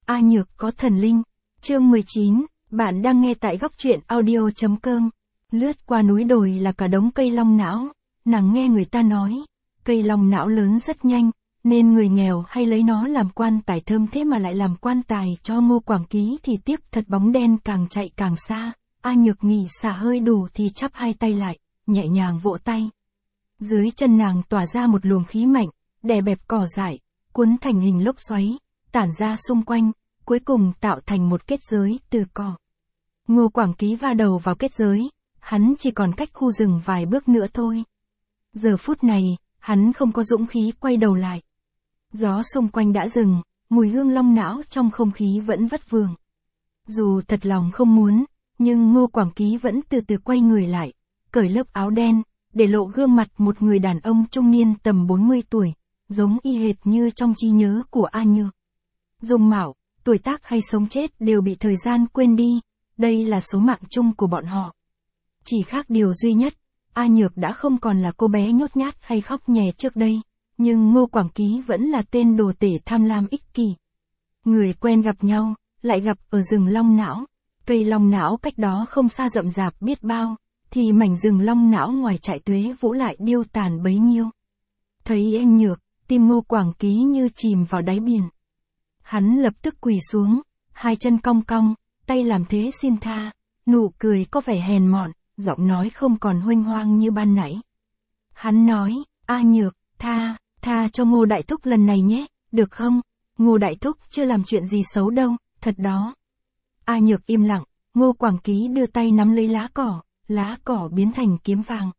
A Nhược có thần linh. Chương 19, bạn đang nghe tại góc truyện audio.com. Lướt qua núi đồi là cả đống cây long não, nàng nghe người ta nói, cây long não lớn rất nhanh, nên người nghèo hay lấy nó làm quan tài thơm, thế mà lại làm quan tài cho Ngô Quảng Ký thì tiếp thật, bóng đen càng chạy càng xa. A Nhược nghỉ xả hơi đủ thì chắp hai tay lại, nhẹ nhàng vỗ tay. Dưới chân nàng tỏa ra một luồng khí mạnh, đè bẹp cỏ dại, cuốn thành hình lốc xoáy, tản ra xung quanh, cuối cùng tạo thành một kết giới từ cỏ. Ngô Quảng Ký va đầu vào kết giới, hắn chỉ còn cách khu rừng vài bước nữa thôi. Giờ phút này, hắn không có dũng khí quay đầu lại. Gió xung quanh đã dừng, mùi hương long não trong không khí vẫn vất vưởng. Dù thật lòng không muốn, nhưng Ngô Quảng Ký vẫn từ từ quay người lại, cởi lớp áo đen, để lộ gương mặt một người đàn ông trung niên tầm 40 tuổi, giống y hệt như trong trí nhớ của A Nhược. Dung mạo, tuổi tác hay sống chết đều bị thời gian quên đi, đây là số mạng chung của bọn họ. Chỉ khác điều duy nhất, A Nhược đã không còn là cô bé nhút nhát hay khóc nhè trước đây, nhưng Ngô Quảng Ký vẫn là tên đồ tể tham lam ích kỷ. Người quen gặp nhau, lại gặp ở rừng long não, cây long não cách đó không xa rậm rạp biết bao, thì mảnh rừng long não ngoài trại Tuế Vũ lại điêu tàn bấy nhiêu. Thấy anh Nhược, tim Ngô Quảng Ký như chìm vào đáy biển. Hắn lập tức quỳ xuống, hai chân cong cong, tay làm thế xin tha, nụ cười có vẻ hèn mọn, giọng nói không còn huênh hoang như ban nãy. Hắn nói, A Nhược, tha cho Ngô Đại Thúc lần này nhé, được không? Ngô Đại Thúc chưa làm chuyện gì xấu đâu, thật đó. A Nhược im lặng, Ngô Quảng Ký đưa tay nắm lấy lá cỏ biến thành kiếm vàng.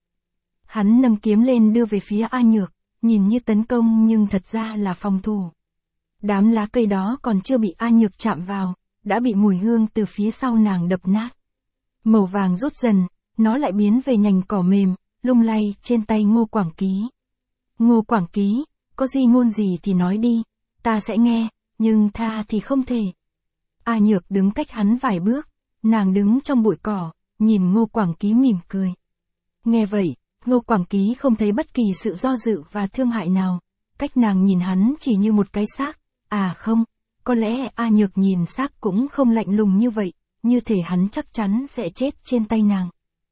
Hắn nâng kiếm lên đưa về phía A Nhược, nhìn như tấn công nhưng thật ra là phòng thủ. Đám lá cây đó còn chưa bị A Nhược chạm vào, đã bị mùi hương từ phía sau nàng đập nát. Màu vàng rút dần, nó lại biến về nhành cỏ mềm, lung lay trên tay Ngô Quảng Ký. Ngô Quảng Ký, có gì ngôn gì thì nói đi, ta sẽ nghe, nhưng tha thì không thể. A Nhược đứng cách hắn vài bước, nàng đứng trong bụi cỏ, nhìn Ngô Quảng Ký mỉm cười. Nghe vậy, Ngô Quảng Ký không thấy bất kỳ sự do dự và thương hại nào, cách nàng nhìn hắn chỉ như một cái xác. À không, có lẽ A Nhược nhìn xác cũng không lạnh lùng như vậy, như thể hắn chắc chắn sẽ chết trên tay nàng.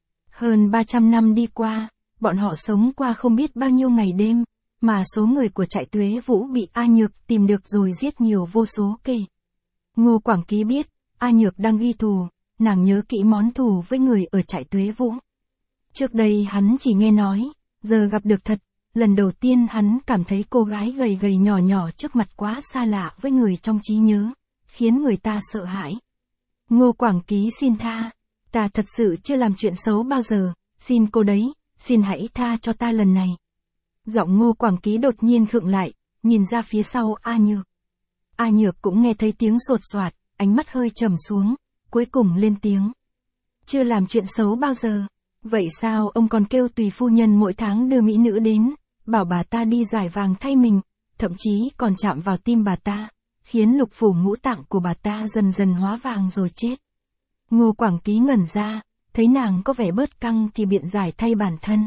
Hơn 300 năm đi qua, bọn họ sống qua không biết bao nhiêu ngày đêm, mà số người của trại Tuế Vũ bị A Nhược tìm được rồi giết nhiều vô số kể. Ngô Quảng Ký biết, A Nhược đang ghi thù, nàng nhớ kỹ món thù với người ở trại Tuế Vũ. Trước đây hắn chỉ nghe nói, giờ gặp được thật, lần đầu tiên hắn cảm thấy cô gái gầy gầy nhỏ nhỏ trước mặt quá xa lạ với người trong trí nhớ, khiến người ta sợ hãi. Ngô Quảng Ký xin tha, ta thật sự chưa làm chuyện xấu bao giờ, xin cô đấy, xin hãy tha cho ta lần này. Giọng Ngô Quảng Ký đột nhiên khựng lại, nhìn ra phía sau A Nhược. A Nhược cũng nghe thấy tiếng sột soạt, ánh mắt hơi trầm xuống, cuối cùng lên tiếng. Chưa làm chuyện xấu bao giờ, vậy sao ông còn kêu tùy phu nhân mỗi tháng đưa mỹ nữ đến, bảo bà ta đi giải vàng thay mình, thậm chí còn chạm vào tim bà ta, khiến lục phủ ngũ tạng của bà ta dần dần hóa vàng rồi chết. Ngô Quảng Ký ngẩn ra, thấy nàng có vẻ bớt căng thì biện giải thay bản thân.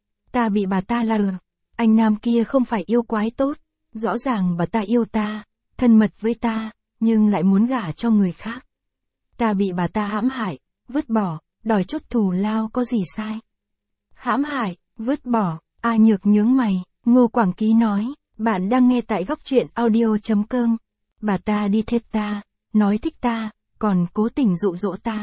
Ta bị bà ta lừa, anh nam kia không phải yêu quái tốt, rõ ràng bà ta yêu ta, thân mật với ta, nhưng lại muốn gả cho người khác. Ta bị bà ta hãm hại, vứt bỏ, đòi chút thù lao có gì sai. Hãm hại, vứt bỏ, A Nhược nhướng mày, Ngô Quảng Ký nói, bạn đang nghe tại góc truyện audio.com. Bà ta đi thết ta, nói thích ta, còn cố tình dụ dỗ ta.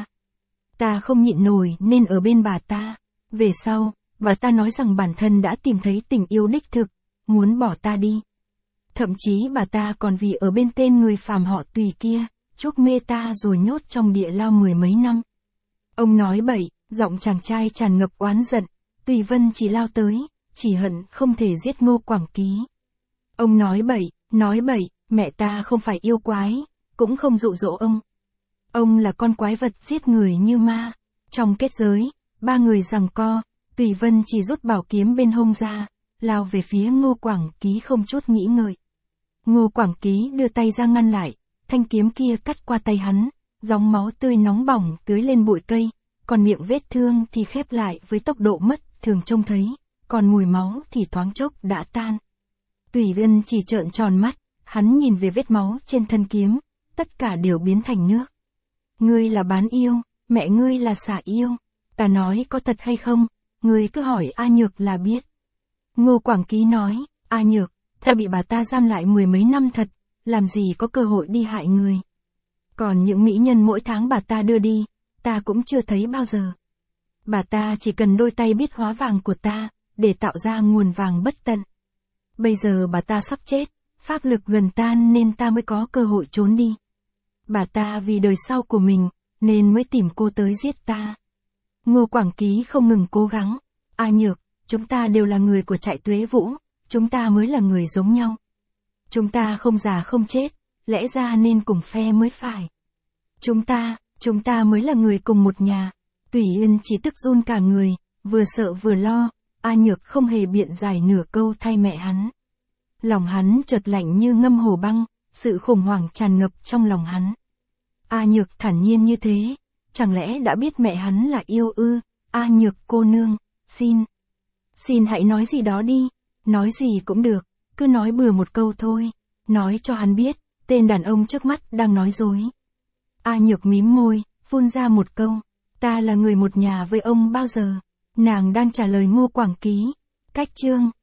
Ta không nhịn nổi nên ở bên bà ta. Về sau, bà ta nói rằng bản thân đã tìm thấy tình yêu đích thực, muốn bỏ ta đi. Thậm chí bà ta còn vì ở bên tên người phàm họ Tùy kia, chuốc mê ta rồi nhốt trong địa lao 10 mấy năm. Ông nói bậy, giọng chàng trai tràn ngập oán giận, Tùy Vân chỉ lao tới, chỉ hận không thể giết Ngô Quảng Ký. Ông nói bậy, mẹ ta không phải yêu quái, cũng không dụ dỗ ông. Ông là con quái vật giết người như ma. Trong kết giới, ba người giằng co, Tùy Vân chỉ rút bảo kiếm bên hông ra, lao về phía Ngô Quảng Ký không chút nghĩ ngợi. Ngô Quảng Ký đưa tay ra ngăn lại, thanh kiếm kia cắt qua tay hắn, dòng máu tươi nóng bỏng tưới lên bụi cây, còn miệng vết thương thì khép lại với tốc độ mất thường trông thấy, còn mùi máu thì thoáng chốc đã tan. Tùy Vân chỉ trợn tròn mắt, hắn nhìn về vết máu trên thân kiếm, tất cả đều biến thành nước. Ngươi là bán yêu, mẹ ngươi là xả yêu. Ta nói có thật hay không, ngươi cứ hỏi A Nhược là biết. Ngô Quảng Ký nói, A Nhược, ta bị bà ta giam lại 10 mấy năm thật, làm gì có cơ hội đi hại người. Còn những mỹ nhân mỗi tháng bà ta đưa đi, ta cũng chưa thấy bao giờ. Bà ta chỉ cần đôi tay biết hóa vàng của ta, để tạo ra nguồn vàng bất tận. Bây giờ bà ta sắp chết, pháp lực gần tan nên ta mới có cơ hội trốn đi. Bà ta vì đời sau của mình, nên mới tìm cô tới giết ta. Ngô Quảng Ký không ngừng cố gắng. A Nhược, chúng ta đều là người của trại Tuế Vũ, chúng ta mới là người giống nhau. Chúng ta không già không chết, lẽ ra nên cùng phe mới phải. Chúng ta mới là người cùng một nhà. Tùy Yên chỉ tức run cả người, vừa sợ vừa lo. A Nhược không hề biện giải nửa câu thay mẹ hắn. Lòng hắn chợt lạnh như ngâm hồ băng, sự khủng hoảng tràn ngập trong lòng hắn. A Nhược thản nhiên như thế, chẳng lẽ đã biết mẹ hắn là yêu ư? A Nhược cô nương, xin hãy nói gì đó đi, nói gì cũng được, cứ nói bừa một câu thôi, nói cho hắn biết, tên đàn ông trước mắt đang nói dối. A Nhược mím môi, phun ra một câu, ta là người một nhà với ông bao giờ? Nàng đang trả lời Ngô Quảng Ký. Cách chương